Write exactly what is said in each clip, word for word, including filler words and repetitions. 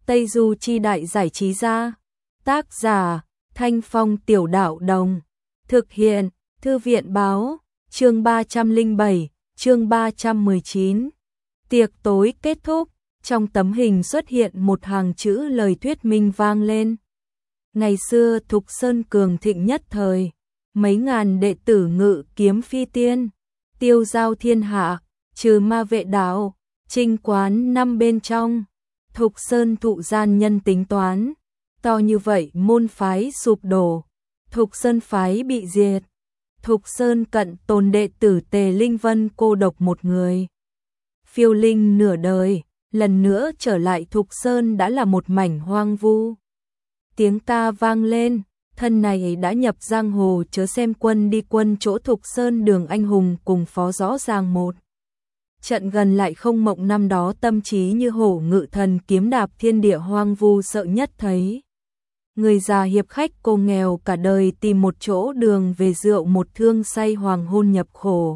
Tây Du Chi Đại Giải Trí Gia. Tác giả, Thanh Phong Tiểu Đạo Đồng. Thực hiện, Thư viện Báo. Chương ba trăm lẻ bảy, chương ba trăm mười chín. Tiệc tối kết thúc, trong tấm hình xuất hiện một hàng chữ lời thuyết minh vang lên. Ngày xưa Thục Sơn cường thịnh nhất thời, mấy ngàn đệ tử ngự kiếm phi tiên, tiêu giao thiên hạ, trừ ma vệ đạo, trinh quán năm bên trong. Thục Sơn thụ gian nhân tính toán, to như vậy môn phái sụp đổ, Thục Sơn phái bị diệt. Thục Sơn cận tồn đệ tử Tề Linh Vân cô độc một người. Phiêu linh nửa đời, lần nữa trở lại Thục Sơn đã là một mảnh hoang vu. Tiếng ca vang lên, thân này đã nhập giang hồ chớ xem quân đi quân chỗ Thục Sơn Đường anh hùng cùng phó rõ ràng một. Trận gần lại không mộng năm đó tâm trí như hổ ngự thần kiếm đạp thiên địa hoang vu sợ nhất thấy. Người già hiệp khách cô nghèo cả đời tìm một chỗ đường về rượu một thương say hoàng hôn nhập khổ.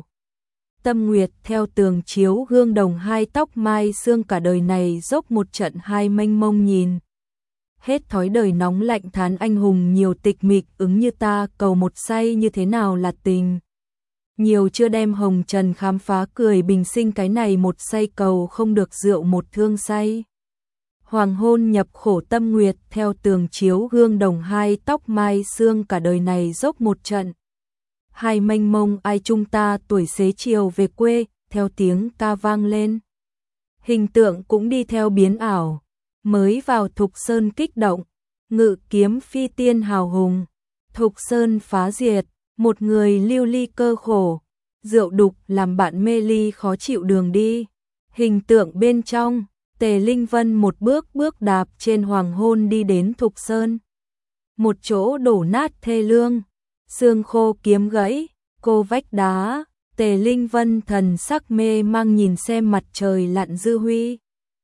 Tâm nguyệt theo tường chiếu gương đồng hai tóc mai xương cả đời này dốc một trận hai mênh mông nhìn. Hết thói đời nóng lạnh thán anh hùng nhiều tịch mịch ứng như ta cầu một say như thế nào là tình. Nhiều chưa đem hồng trần khám phá cười bình sinh cái này một say cầu không được rượu một thương say. Hoàng hôn nhập khổ tâm nguyệt theo tường chiếu gương đồng hai tóc mai xương cả đời này dốc một trận. Hai mênh mông ai chung ta tuổi xế chiều về quê, theo tiếng ca vang lên. Hình tượng cũng đi theo biến ảo, mới vào Thục Sơn kích động, ngự kiếm phi tiên hào hùng. Thục Sơn phá diệt, một người lưu ly cơ khổ, rượu đục làm bạn mê ly khó chịu đường đi. Hình tượng bên trong, Tề Linh Vân một bước bước đạp trên hoàng hôn đi đến Thục Sơn. Một chỗ đổ nát thê lương, xương khô kiếm gãy, cô vách đá, Tề Linh Vân thần sắc mê mang nhìn xem mặt trời lặn dư huy.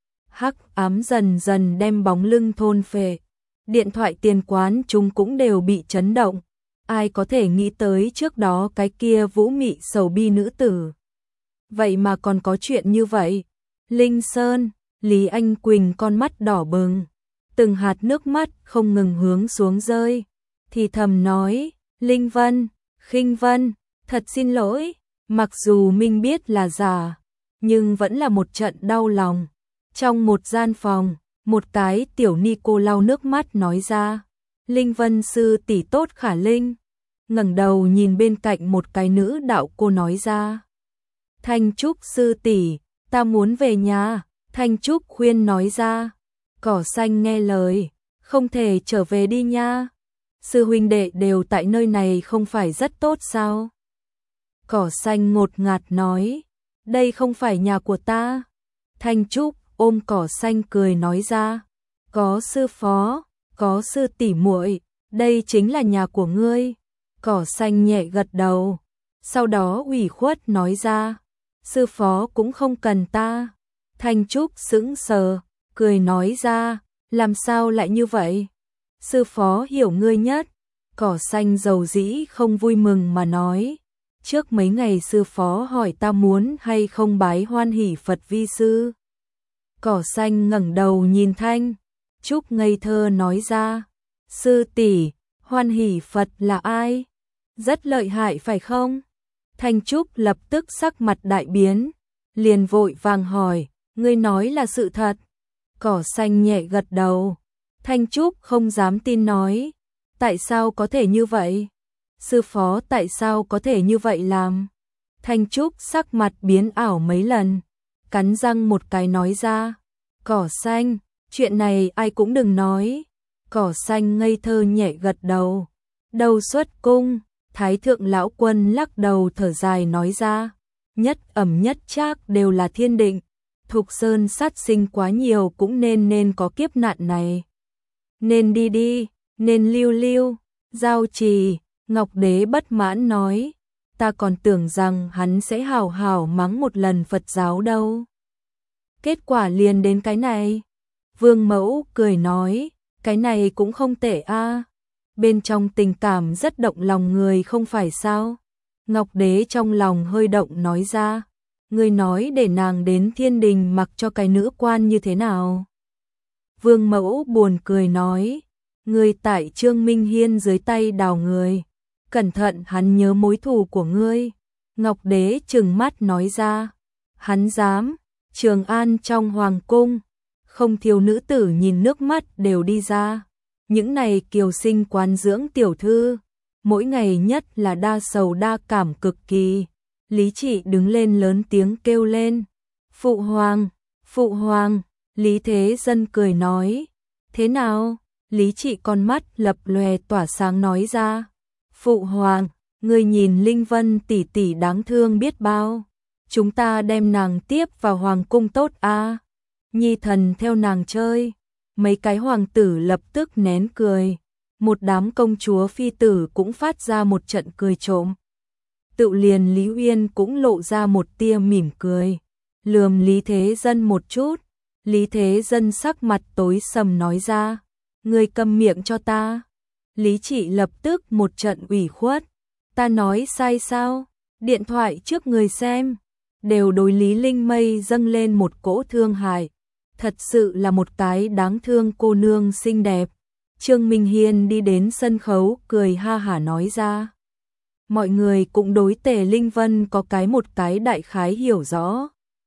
Hắc ám dần dần đem bóng lưng thôn phệ, điện thoại tiền quán chúng cũng đều bị chấn động. Ai có thể nghĩ tới trước đó cái kia vũ mị sầu bi nữ tử. Vậy mà còn có chuyện như vậy. Linh Sơn, Lý Anh Quỳnh con mắt đỏ bừng, từng hạt nước mắt không ngừng hướng xuống rơi, thì thầm nói, Linh Vân, Khinh Vân, thật xin lỗi, mặc dù mình biết là giả, nhưng vẫn là một trận đau lòng. Trong một gian phòng, một cái tiểu ni cô lau nước mắt nói ra, Linh Vân sư tỷ tốt khả linh, ngẩng đầu nhìn bên cạnh một cái nữ đạo cô nói ra, Thanh Trúc sư tỷ, ta muốn về nhà. Thanh Trúc khuyên nói ra, cỏ xanh nghe lời, không thể trở về đi nha. Sư huynh đệ đều tại nơi này không phải rất tốt sao? Cỏ xanh ngột ngạt nói, đây không phải nhà của ta. Thanh Trúc ôm cỏ xanh cười nói ra, có sư phó, có sư tỷ muội, đây chính là nhà của ngươi. Cỏ xanh nhẹ gật đầu, sau đó ủy khuất nói ra, sư phó cũng không cần ta. Thanh Trúc sững sờ, cười nói ra, làm sao lại như vậy? Sư phó hiểu ngươi nhất. Cỏ xanh dầu dĩ không vui mừng mà nói, trước mấy ngày sư phó hỏi ta muốn hay không bái Hoan Hỷ Phật vi sư. Cỏ xanh ngẩng đầu nhìn Thanh Trúc ngây thơ nói ra, sư tỷ, Hoan Hỷ Phật là ai? Rất lợi hại phải không? Thanh Trúc lập tức sắc mặt đại biến, liền vội vàng hỏi, ngươi nói là sự thật. Cỏ xanh nhẹ gật đầu. Thanh Trúc không dám tin nói, tại sao có thể như vậy? Sư phó tại sao có thể như vậy làm? Thanh Trúc sắc mặt biến ảo mấy lần, cắn răng một cái nói ra, cỏ xanh, chuyện này ai cũng đừng nói. Cỏ xanh ngây thơ nhẹ gật đầu. Đầu xuất cung, Thái thượng lão quân lắc đầu thở dài nói ra, nhất ẩm nhất trác đều là thiên định. Thục Sơn sát sinh quá nhiều cũng nên nên có kiếp nạn này. Nên đi đi, nên lưu lưu. Giao Trì, Ngọc Đế bất mãn nói, ta còn tưởng rằng hắn sẽ hào hào mắng một lần Phật giáo đâu. Kết quả liền đến cái này. Vương Mẫu cười nói, cái này cũng không tệ a. Bên trong tình cảm rất động lòng người không phải sao? Ngọc Đế trong lòng hơi động nói ra, ngươi nói để nàng đến thiên đình mặc cho cái nữ quan như thế nào? Vương Mẫu buồn cười nói, ngươi tại Trương Minh Hiên dưới tay đào người, cẩn thận hắn nhớ mối thù của ngươi. Ngọc Đế trừng mắt nói ra, hắn dám, Trường An trong hoàng cung, không thiếu nữ tử nhìn nước mắt đều đi ra. Những này kiều sinh quán dưỡng tiểu thư, mỗi ngày nhất là đa sầu đa cảm cực kỳ. Lý Trị đứng lên lớn tiếng kêu lên, Phụ Hoàng, Phụ Hoàng. Lý Thế Dân cười nói, thế nào? Lý Trị con mắt lập lòe tỏa sáng nói ra, Phụ Hoàng, ngươi nhìn Linh Vân tỷ tỷ đáng thương biết bao, chúng ta đem nàng tiếp vào hoàng cung tốt a. Nhi thần theo nàng chơi. Mấy cái hoàng tử lập tức nén cười, một đám công chúa phi tử cũng phát ra một trận cười trộm. Tự liền Lý Uyên cũng lộ ra một tia mỉm cười, lườm Lý Thế Dân một chút. Lý Thế Dân sắc mặt tối sầm nói ra, ngươi câm miệng cho ta. Lý Trị lập tức một trận ủy khuất, ta nói sai sao? Điện thoại trước người xem, đều đối Lý Linh Mây dâng lên một cỗ thương hại. Thật sự là một cái đáng thương cô nương xinh đẹp. Trương Minh Hiên đi đến sân khấu cười ha hả nói ra. Mọi người cũng đối Tề Linh Vân có cái một cái đại khái hiểu rõ.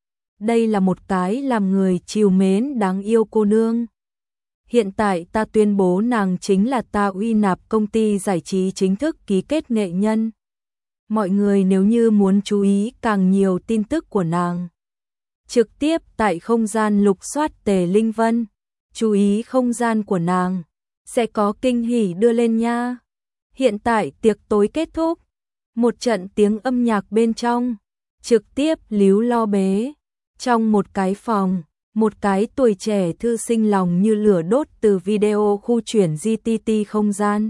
Đây là một cái làm người trìu mến đáng yêu cô nương. Hiện tại ta tuyên bố nàng chính là ta uy nạp công ty giải trí chính thức ký kết nghệ nhân. Mọi người nếu như muốn chú ý càng nhiều tin tức của nàng, trực tiếp tại không gian lục soát Tề Linh Vân, chú ý không gian của nàng, sẽ có kinh hỉ đưa lên nha. Hiện tại tiệc tối kết thúc, một trận tiếng âm nhạc bên trong, trực tiếp líu lo bế. Trong một cái phòng, một cái tuổi trẻ thư sinh lòng như lửa đốt từ video khu chuyển giê tê tê không gian.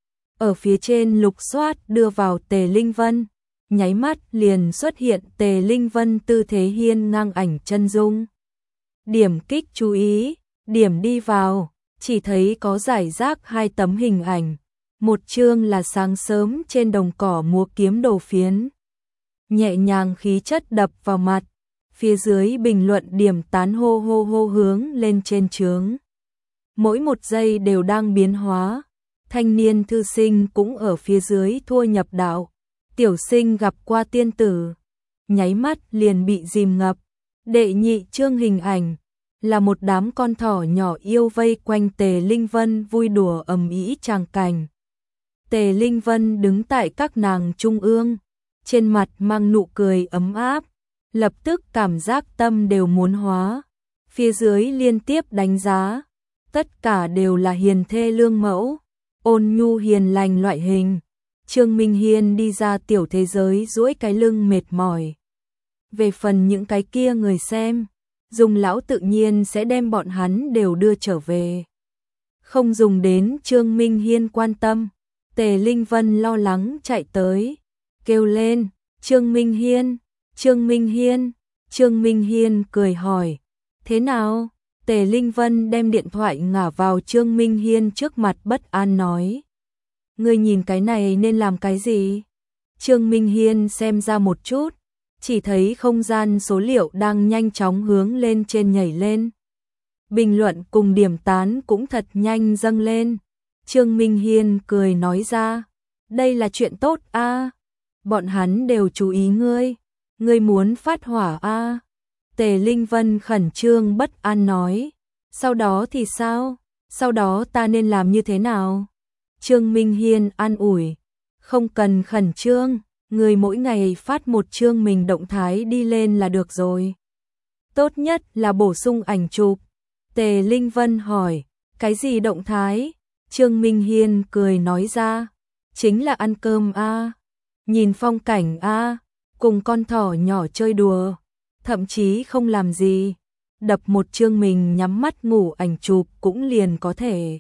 Ở phía trên lục soát đưa vào Tề Linh Vân, nháy mắt liền xuất hiện Tề Linh Vân tư thế hiên ngang ảnh chân dung. Điểm kích chú ý, điểm đi vào, chỉ thấy có giải rác hai tấm hình ảnh. Một chương là sáng sớm trên đồng cỏ múa kiếm đồ phiến, nhẹ nhàng khí chất đập vào mặt. Phía dưới bình luận điểm tán hô hô hô hướng lên trên trướng. Mỗi một giây đều đang biến hóa. Thanh niên thư sinh cũng ở phía dưới thua nhập đạo. Tiểu sinh gặp qua tiên tử, nháy mắt liền bị dìm ngập. Đệ nhị chương hình ảnh là một đám con thỏ nhỏ yêu vây quanh Tề Linh Vân vui đùa ầm ĩ tràng cảnh. Tề Linh Vân đứng tại các nàng trung ương, trên mặt mang nụ cười ấm áp, lập tức cảm giác tâm đều muốn hóa. Phía dưới liên tiếp đánh giá, tất cả đều là hiền thê lương mẫu, ôn nhu hiền lành loại hình. Trương Minh Hiên đi ra tiểu thế giới duỗi cái lưng mệt mỏi. Về phần những cái kia người xem, dùng lão tự nhiên sẽ đem bọn hắn đều đưa trở về. Không dùng đến Trương Minh Hiên quan tâm. Tề Linh Vân lo lắng chạy tới, kêu lên, Trương Minh Hiên, Trương Minh Hiên. Trương Minh Hiên cười hỏi, thế nào? Tề Linh Vân đem điện thoại ngả vào Trương Minh Hiên trước mặt bất an nói. Ngươi nhìn cái này nên làm cái gì? Trương Minh Hiên xem ra một chút, chỉ thấy không gian số liệu đang nhanh chóng hướng lên trên nhảy lên. Bình luận cùng điểm tán cũng thật nhanh dâng lên. Trương Minh Hiên cười nói ra, đây là chuyện tốt a, à. Bọn hắn đều chú ý ngươi, ngươi muốn phát hỏa a. À. Tề Linh Vân khẩn trương bất an nói, sau đó thì sao? Sau đó ta nên làm như thế nào? Trương Minh Hiên an ủi, không cần khẩn trương, ngươi mỗi ngày phát một chương mình động thái đi lên là được rồi. Tốt nhất là bổ sung ảnh chụp. Tề Linh Vân hỏi, cái gì động thái? Trương Minh Hiên cười nói ra, chính là ăn cơm a, à, nhìn phong cảnh a, à, cùng con thỏ nhỏ chơi đùa, thậm chí không làm gì, đập một chương mình nhắm mắt ngủ ảnh chụp cũng liền có thể.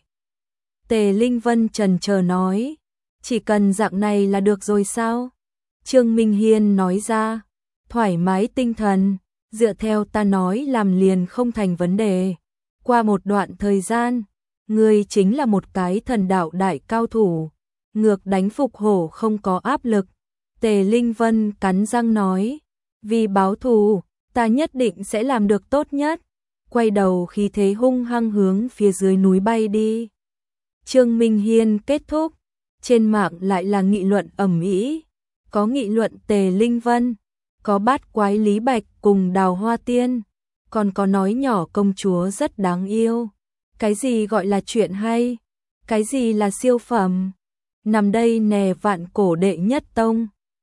Tề Linh Vân chần chờ nói, chỉ cần dạng này là được rồi sao? Trương Minh Hiên nói ra, thoải mái tinh thần, dựa theo ta nói làm liền không thành vấn đề. Qua một đoạn thời gian, ngươi chính là một cái thần đạo đại cao thủ, ngược đánh phục hổ không có áp lực. Tề Linh Vân cắn răng nói, vì báo thù, ta nhất định sẽ làm được tốt nhất. quay đầu khí thế hung hăng hướng phía dưới núi bay đi. Trương Minh Hiên kết thúc, trên mạng lại là nghị luận ầm ĩ, có nghị luận Tề Linh Vân, có bát quái Lý Bạch cùng Đào Hoa Tiên, còn có nói nhỏ công chúa rất đáng yêu. Cái gì gọi là chuyện hay? Cái gì là siêu phẩm? Nằm đây nè vạn cổ đệ nhất tông,